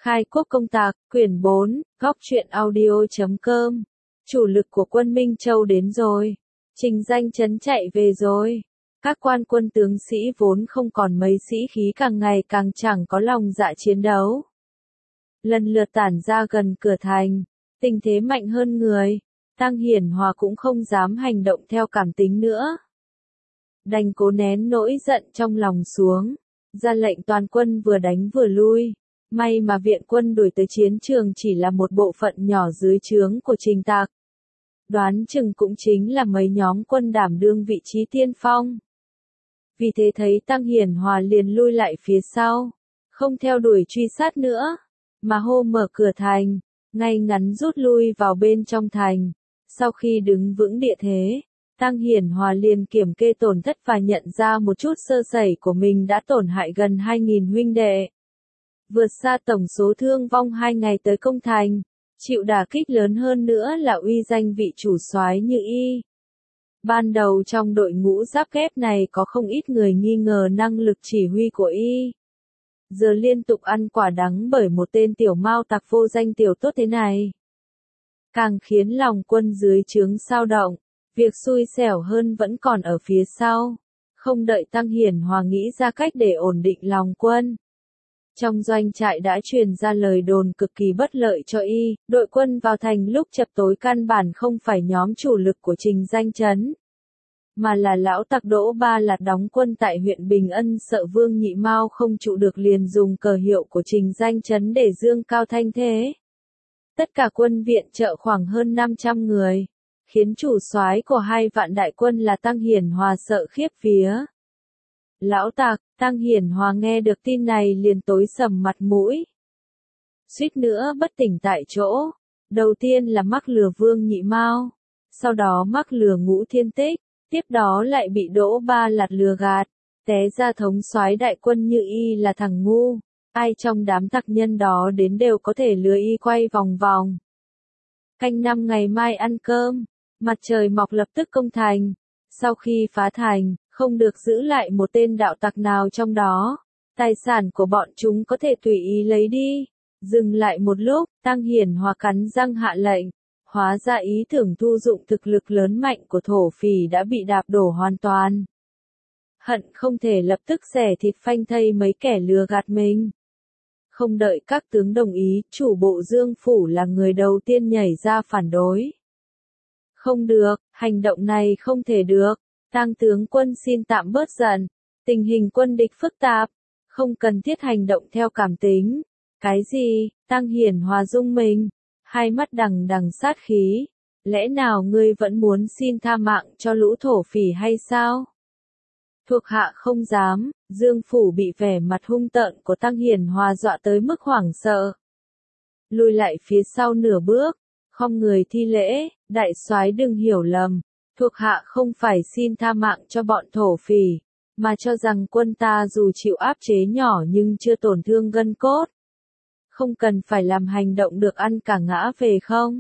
Khai quốc công tạc, quyển 4, góc truyện audio.com. Chủ lực của quân Minh Châu đến rồi. Trình Danh Chấn chạy về rồi. Các quan quân tướng sĩ vốn không còn mấy sĩ khí càng ngày càng chẳng có lòng dạ chiến đấu. Lần lượt tản ra gần cửa thành. Tình thế mạnh hơn người. Tăng Hiển Hòa cũng không dám hành động theo cảm tính nữa. Đành cố nén nỗi giận trong lòng xuống. Ra lệnh toàn quân vừa đánh vừa lui. May mà viện quân đuổi tới chiến trường chỉ là một bộ phận nhỏ dưới trướng của Trình Tạc. Đoán chừng cũng chính là mấy nhóm quân đảm đương vị trí tiên phong. Vì thế thấy Tăng Hiển Hòa liền lui lại phía sau, không theo đuổi truy sát nữa, mà hô mở cửa thành, ngay ngắn rút lui vào bên trong thành. Sau khi đứng vững địa thế, Tăng Hiển Hòa liền kiểm kê tổn thất và nhận ra một chút sơ sẩy của mình đã tổn hại gần 2.000 huynh đệ. Vượt xa tổng số thương vong 2 ngày tới công thành, chịu đả kích lớn hơn nữa là uy danh vị chủ soái như y. Ban đầu trong đội ngũ giáp kép này có không ít người nghi ngờ năng lực chỉ huy của y. Giờ liên tục ăn quả đắng bởi một tên tiểu mao tặc vô danh tiểu tốt thế này, càng khiến lòng quân dưới trướng xao động. Việc xui xẻo hơn vẫn còn ở phía sau. Không đợi Tăng Hiển Hòa nghĩ ra cách để ổn định lòng quân, trong doanh trại đã truyền ra lời đồn cực kỳ bất lợi cho y. Đội quân vào thành lúc chập tối căn bản không phải nhóm chủ lực của Trình Danh Chấn, mà là lão tặc Đỗ Ba Lạt đóng quân tại huyện Bình Ân, sợ Vương Nhị Mao không trụ được liền dùng cờ hiệu của Trình Danh Chấn để dương cao thanh thế. Tất cả quân viện trợ khoảng hơn 500 người, khiến chủ soái của 2 vạn đại quân là Tăng Hiển Hòa sợ khiếp vía. Lão tặc, Tăng Hiển Hòa nghe được tin này liền tối sầm mặt mũi. Suýt nữa bất tỉnh tại chỗ. Đầu tiên là mắc lừa Vương Nhị Mao, sau đó mắc lừa Ngũ Thiên Tích, tiếp đó lại bị Đỗ Ba Lạt lừa gạt, té ra thống soái đại quân như y là thằng ngu. Ai trong đám tặc nhân đó đến đều có thể lừa y quay vòng vòng. Canh năm ngày mai ăn cơm, mặt trời mọc lập tức công thành. Sau khi phá thành, không được giữ lại một tên đạo tặc nào trong đó. Tài sản của bọn chúng có thể tùy ý lấy đi. Dừng lại một lúc, Tăng Hiển Hòa cắn răng hạ lệnh. Hóa ra ý tưởng thu dụng thực lực lớn mạnh của thổ phỉ đã bị đạp đổ hoàn toàn. Hận không thể lập tức xẻ thịt phanh thây mấy kẻ lừa gạt mình. Không đợi các tướng đồng ý, chủ bộ Dương Phủ là người đầu tiên nhảy ra phản đối. Không được, hành động này không thể được. Tăng tướng quân xin tạm bớt giận. Tình hình quân địch phức tạp, không cần thiết hành động theo cảm tính. Cái gì? Tăng Hiển Hòa rung mình, hai mắt đằng đằng sát khí. Lẽ nào ngươi vẫn muốn xin tha mạng cho lũ thổ phỉ hay sao? Thuộc hạ không dám. Dương Phủ bị vẻ mặt hung tợn của Tăng Hiển Hòa dọa tới mức hoảng sợ. Lùi lại phía sau nửa bước, khom người thi lễ, đại soái đừng hiểu lầm. Thuộc hạ không phải xin tha mạng cho bọn thổ phỉ, mà cho rằng quân ta dù chịu áp chế nhỏ nhưng chưa tổn thương gân cốt. Không cần phải làm hành động được ăn cả ngã về không?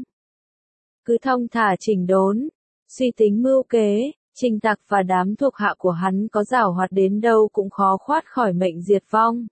Cứ thong thả chỉnh đốn, suy tính mưu kế. Trình Tạc và đám thuộc hạ của hắn có giàu hoạt đến đâu cũng khó thoát khỏi mệnh diệt vong.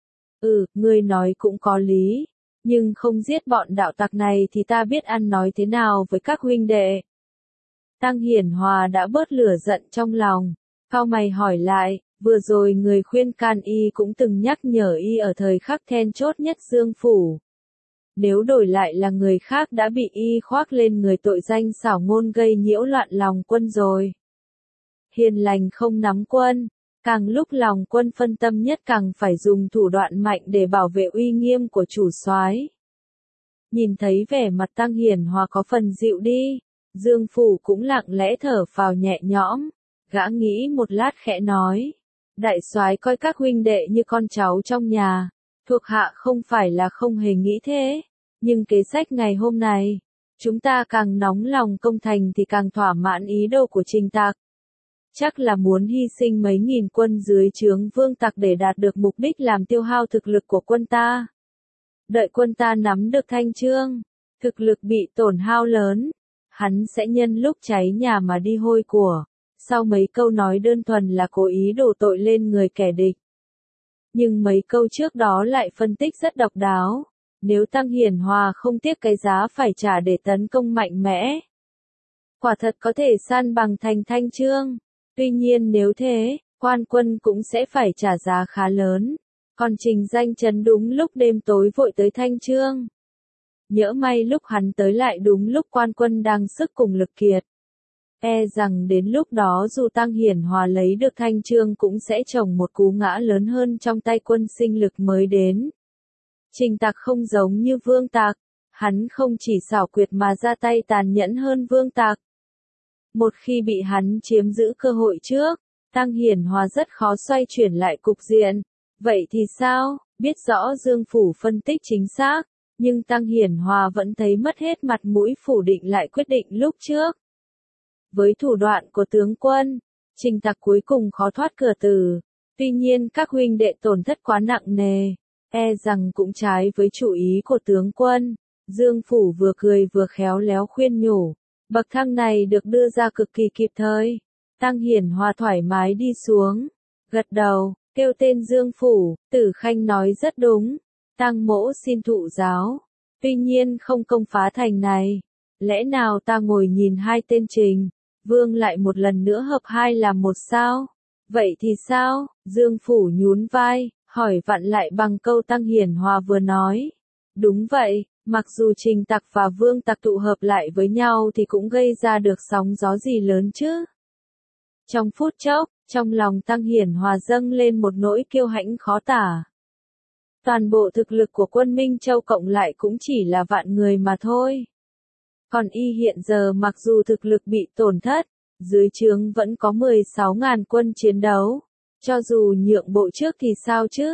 Ngươi nói cũng có lý, nhưng không giết bọn đạo tặc này thì ta biết ăn nói thế nào với các huynh đệ. Tăng Hiển Hòa đã bớt lửa giận trong lòng, cau mày hỏi lại, vừa rồi người khuyên can y cũng từng nhắc nhở y ở thời khắc then chốt nhất Dương Phủ. Nếu đổi lại là người khác đã bị y khoác lên người tội danh xảo ngôn gây nhiễu loạn lòng quân rồi. Hiền lành không nắm quân, càng lúc lòng quân phân tâm nhất càng phải dùng thủ đoạn mạnh để bảo vệ uy nghiêm của chủ soái. Nhìn thấy vẻ mặt Tăng Hiển Hòa có phần dịu đi, Dương Phủ cũng lặng lẽ thở phào nhẹ nhõm. Gã nghĩ một lát khẽ nói, đại soái coi các huynh đệ như con cháu trong nhà, thuộc hạ không phải là không hề nghĩ thế, nhưng kế sách ngày hôm nay, chúng ta càng nóng lòng công thành thì càng thỏa mãn ý đồ của Trình Tạc. Chắc là muốn hy sinh mấy nghìn quân dưới trướng Vương Tặc để đạt được mục đích làm tiêu hao thực lực của quân ta. Đợi quân ta nắm được Thanh Chương, thực lực bị tổn hao lớn, hắn sẽ nhân lúc cháy nhà mà đi hôi của. Sau mấy câu nói đơn thuần là cố ý đổ tội lên người kẻ địch. Nhưng mấy câu trước đó lại phân tích rất độc đáo. Nếu Tăng Hiển Hòa không tiếc cái giá phải trả để tấn công mạnh mẽ, quả thật có thể san bằng thành Thanh Chương. Tuy nhiên nếu thế, quan quân cũng sẽ phải trả giá khá lớn. Còn Trình Danh Chấn đúng lúc đêm tối vội tới Thanh Chương. Nhỡ may lúc hắn tới lại đúng lúc quan quân đang sức cùng lực kiệt. E rằng đến lúc đó dù Tăng Hiển Hòa lấy được Thanh Chương cũng sẽ trồng một cú ngã lớn hơn trong tay quân sinh lực mới đến. Trình Tặc không giống như Vương Tặc, hắn không chỉ xảo quyệt mà ra tay tàn nhẫn hơn Vương Tặc. Một khi bị hắn chiếm giữ cơ hội trước, Tăng Hiển Hòa rất khó xoay chuyển lại cục diện. Vậy thì sao? Biết rõ Dương Phủ phân tích chính xác, nhưng Tăng Hiển Hòa vẫn thấy mất hết mặt mũi phủ định lại quyết định lúc trước. Với thủ đoạn của tướng quân, Trình Tặc cuối cùng khó thoát cửa tử. Tuy nhiên các huynh đệ tổn thất quá nặng nề, e rằng cũng trái với chủ ý của tướng quân. Dương Phủ vừa cười vừa khéo léo khuyên nhủ. Bậc thang này được đưa ra cực kỳ kịp thời. Tăng Hiển Hòa thoải mái đi xuống, gật đầu, kêu tên Dương Phủ. Tử Khanh nói rất đúng. Tăng mỗ xin thụ giáo. Tuy nhiên không công phá thành này. Lẽ nào ta ngồi nhìn hai tên Trình Vương lại một lần nữa hợp hai làm một sao? Vậy thì sao? Dương Phủ nhún vai, hỏi vặn lại bằng câu Tăng Hiển Hòa vừa nói. Đúng vậy, mặc dù Trình Tặc và Vương Tặc tụ hợp lại với nhau thì cũng gây ra được sóng gió gì lớn chứ? Trong phút chốc, trong lòng Tăng Hiển Hòa dâng lên một nỗi kiêu hãnh khó tả. Toàn bộ thực lực của quân Minh Châu cộng lại cũng chỉ là vạn người mà thôi. Còn y hiện giờ mặc dù thực lực bị tổn thất, dưới trướng vẫn có 16.000 quân chiến đấu. Cho dù nhượng bộ trước thì sao chứ?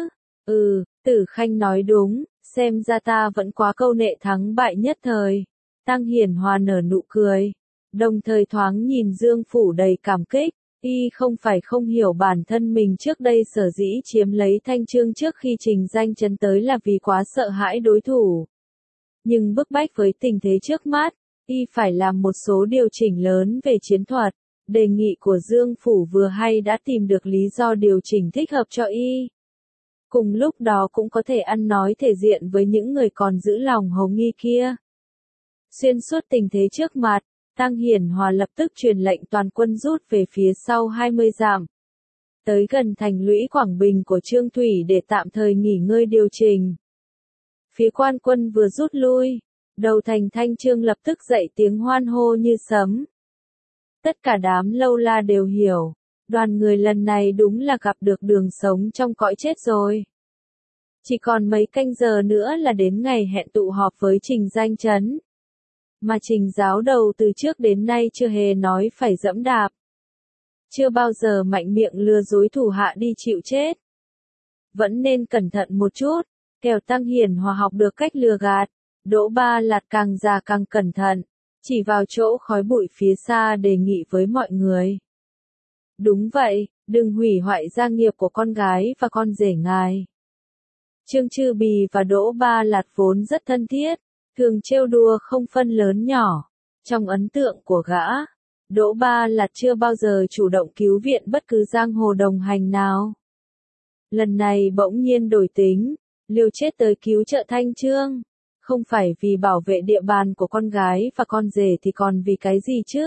Tử Khanh nói đúng, xem ra ta vẫn quá câu nệ thắng bại nhất thời. Tăng Hiển Hòa nở nụ cười, đồng thời thoáng nhìn Dương Phủ đầy cảm kích. Y không phải không hiểu bản thân mình trước đây sở dĩ chiếm lấy Thanh Chương trước khi Trình Danh Chấn tới là vì quá sợ hãi đối thủ. Nhưng bức bách với tình thế trước mắt, Y phải làm một số điều chỉnh lớn về chiến thuật. Đề nghị của Dương Phủ vừa hay đã tìm được lý do điều chỉnh thích hợp cho Y. Cùng lúc đó cũng có thể ăn nói thể diện với những người còn giữ lòng hầu nghi kia. Xuyên suốt tình thế trước mặt, Tăng Hiển Hòa lập tức truyền lệnh toàn quân rút về phía sau 20 dặm. Tới gần thành lũy Quảng Bình của Trương Thủy để tạm thời nghỉ ngơi điều chỉnh. Phía quan quân vừa rút lui, đầu thành Thanh Chương lập tức dậy tiếng hoan hô như sấm. Tất cả đám lâu la đều hiểu, đoàn người lần này đúng là gặp được đường sống trong cõi chết rồi. Chỉ còn mấy canh giờ nữa là đến ngày hẹn tụ họp với Trình Danh Chấn. Mà Trình giáo đầu từ trước đến nay chưa hề nói phải dẫm đạp. Chưa bao giờ mạnh miệng lừa dối thủ hạ đi chịu chết. Vẫn nên cẩn thận một chút, kẻo Tăng Hiển Hòa học được cách lừa gạt. Đỗ Ba Lạt càng già càng cẩn thận, chỉ vào chỗ khói bụi phía xa đề nghị với mọi người. Đúng vậy, đừng hủy hoại gia nghiệp của con gái và con rể ngài. Trương Chư Bì và Đỗ Ba Lạt vốn rất thân thiết, thường trêu đùa không phân lớn nhỏ. Trong ấn tượng của gã, Đỗ Ba Lạt chưa bao giờ chủ động cứu viện bất cứ giang hồ đồng hành nào. Lần này bỗng nhiên đổi tính, liều chết tới cứu trợ Thanh Chương. Không phải vì bảo vệ địa bàn của con gái và con rể thì còn vì cái gì chứ?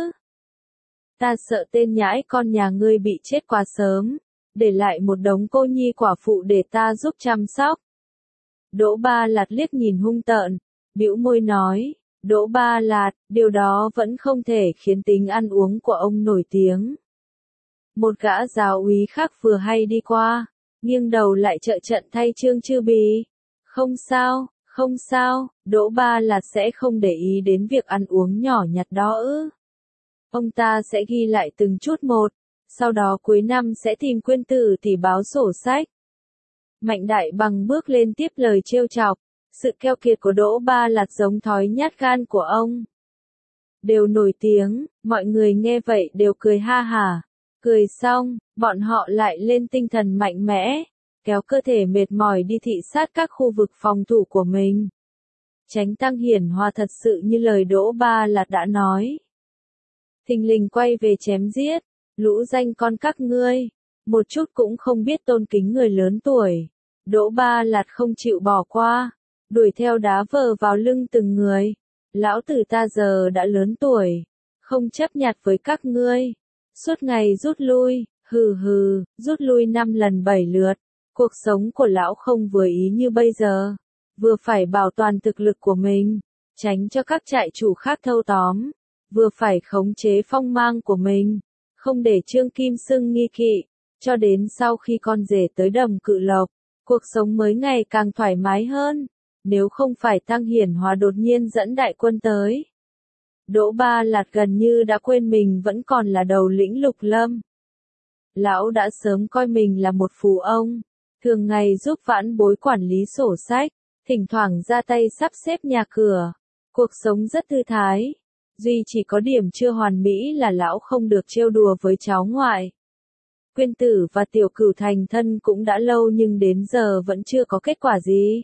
Ta sợ tên nhãi con nhà ngươi bị chết quá sớm, để lại một đống cô nhi quả phụ để ta giúp chăm sóc. Đỗ Ba Lạt liếc nhìn hung tợn, bĩu môi nói, Đỗ Ba Lạt, điều đó vẫn không thể khiến tính ăn uống của ông nổi tiếng. Một gã giáo úy khác vừa hay đi qua, nghiêng đầu lại trợ trận thay Trương Chư Bì. Không sao, Đỗ Ba Lạt sẽ không để ý đến việc ăn uống nhỏ nhặt đó ư. Ông ta sẽ ghi lại từng chút một, sau đó cuối năm sẽ tìm Quyên Tử tỷ báo sổ sách. Mạnh Đại Bằng bước lên tiếp lời trêu chọc, sự keo kiệt của Đỗ Ba Lạt giống thói nhát gan của ông. Đều nổi tiếng, mọi người nghe vậy đều cười ha hả. Cười xong, bọn họ lại lên tinh thần mạnh mẽ, kéo cơ thể mệt mỏi đi thị sát các khu vực phòng thủ của mình. Tránh Tăng Hiển Hòa thật sự như lời Đỗ Ba Lạt đã nói. Thình lình quay về chém giết, lũ danh con các ngươi, một chút cũng không biết tôn kính người lớn tuổi. Đỗ Ba Lạt không chịu bỏ qua, đuổi theo đá vờ vào lưng từng người. Lão tử ta giờ đã lớn tuổi, không chấp nhặt với các ngươi. Suốt ngày rút lui, hừ hừ, rút lui 5 lần 7 lượt. Cuộc sống của lão không vừa ý như bây giờ. Vừa phải bảo toàn thực lực của mình, tránh cho các trại chủ khác thâu tóm. Vừa phải khống chế phong mang của mình, không để Trương Kim Sưng nghi kỵ. Cho đến sau khi con rể tới Đầm Cự Lộc, cuộc sống mới ngày càng thoải mái hơn. Nếu không phải Tăng Hiển Hòa đột nhiên dẫn đại quân tới, Đỗ Ba Lạt gần như đã quên mình vẫn còn là đầu lĩnh Lục Lâm. Lão đã sớm coi mình là một phù ông, thường ngày giúp vãn bối quản lý sổ sách, thỉnh thoảng ra tay sắp xếp nhà cửa. Cuộc sống rất thư thái. Duy chỉ có điểm chưa hoàn mỹ là lão không được trêu đùa với cháu ngoại. Quyên Tử và Tiểu Cửu thành thân cũng đã lâu nhưng đến giờ vẫn chưa có kết quả gì.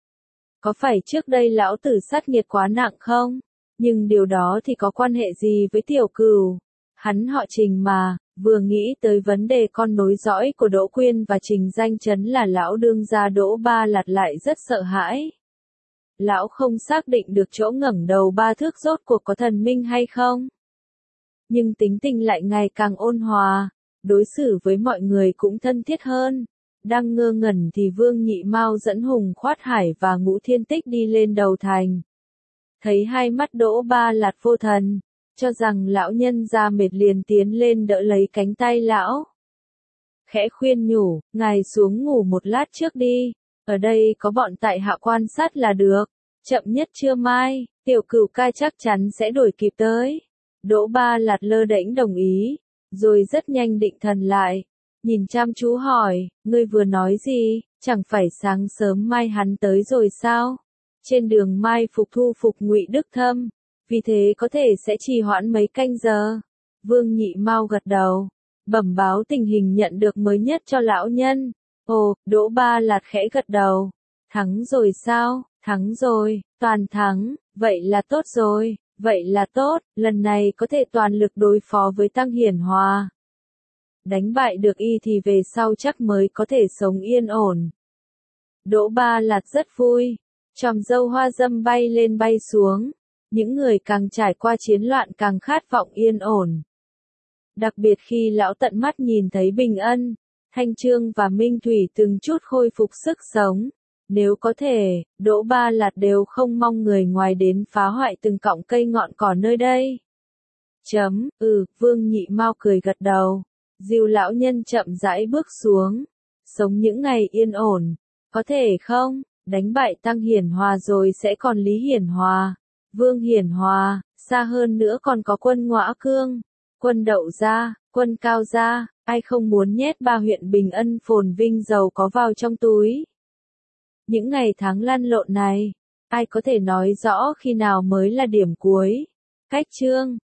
Có phải trước đây lão tử sát nghiệt quá nặng không? Nhưng điều đó thì có quan hệ gì với Tiểu Cửu? Hắn họ Trình mà, vừa nghĩ tới vấn đề con nối dõi của Đỗ Quyên và Trình Danh Chấn là lão đương gia Đỗ Ba Lạt lại rất sợ hãi. Lão không xác định được chỗ ngẩng đầu 3 thước rốt cuộc có thần minh hay không. Nhưng tính tình lại ngày càng ôn hòa, đối xử với mọi người cũng thân thiết hơn. Đang ngơ ngẩn thì Vương Nhị Mao dẫn Hùng Khoát Hải và Ngũ Thiên Tích đi lên đầu thành. Thấy hai mắt Đỗ Ba Lạt vô thần, cho rằng lão nhân ra mệt liền tiến lên đỡ lấy cánh tay lão. Khẽ khuyên nhủ, ngài xuống ngủ một lát trước đi, ở đây có bọn tại hạ quan sát là được, chậm nhất trưa mai, Tiểu Cửu ca chắc chắn sẽ đuổi kịp tới. Đỗ Ba Lạt lơ đễnh đồng ý, rồi rất nhanh định thần lại, nhìn chăm chú hỏi, ngươi vừa nói gì, chẳng phải sáng sớm mai hắn tới rồi sao? Trên đường mai phục thu phục Ngụy Đức Thâm, vì thế có thể sẽ trì hoãn mấy canh giờ. Vương Nhị Mao gật đầu, bẩm báo tình hình nhận được mới nhất cho lão nhân. Ồ, Đỗ Ba Lạt khẽ gật đầu. Thắng rồi sao? Thắng rồi, toàn thắng, vậy là tốt rồi, vậy là tốt, lần này có thể toàn lực đối phó với Tăng Hiển Hòa. Đánh bại được y thì về sau chắc mới có thể sống yên ổn. Đỗ Ba Lạt rất vui, chòm râu hoa dâm bay lên bay xuống, những người càng trải qua chiến loạn càng khát vọng yên ổn. Đặc biệt khi lão tận mắt nhìn thấy Bình Ân, Thanh Trương và Minh Thủy từng chút khôi phục sức sống. Nếu có thể, Đỗ Ba Lạt đều không mong người ngoài đến phá hoại từng cọng cây ngọn cỏ nơi đây. Vương Nhị Mao cười gật đầu. Dìu lão nhân chậm rãi bước xuống. Sống những ngày yên ổn. Có thể không? Đánh bại Tăng Hiển Hòa rồi sẽ còn Lý Hiển Hòa, Vương Hiển Hòa, xa hơn nữa còn có quân Ngõa Cương, quân Đậu Gia, quân Cao Gia. Ai không muốn nhét 3 huyện Bình Ân phồn vinh giàu có vào trong túi? Những ngày tháng lăn lộn này, ai có thể nói rõ khi nào mới là điểm cuối? Cách chương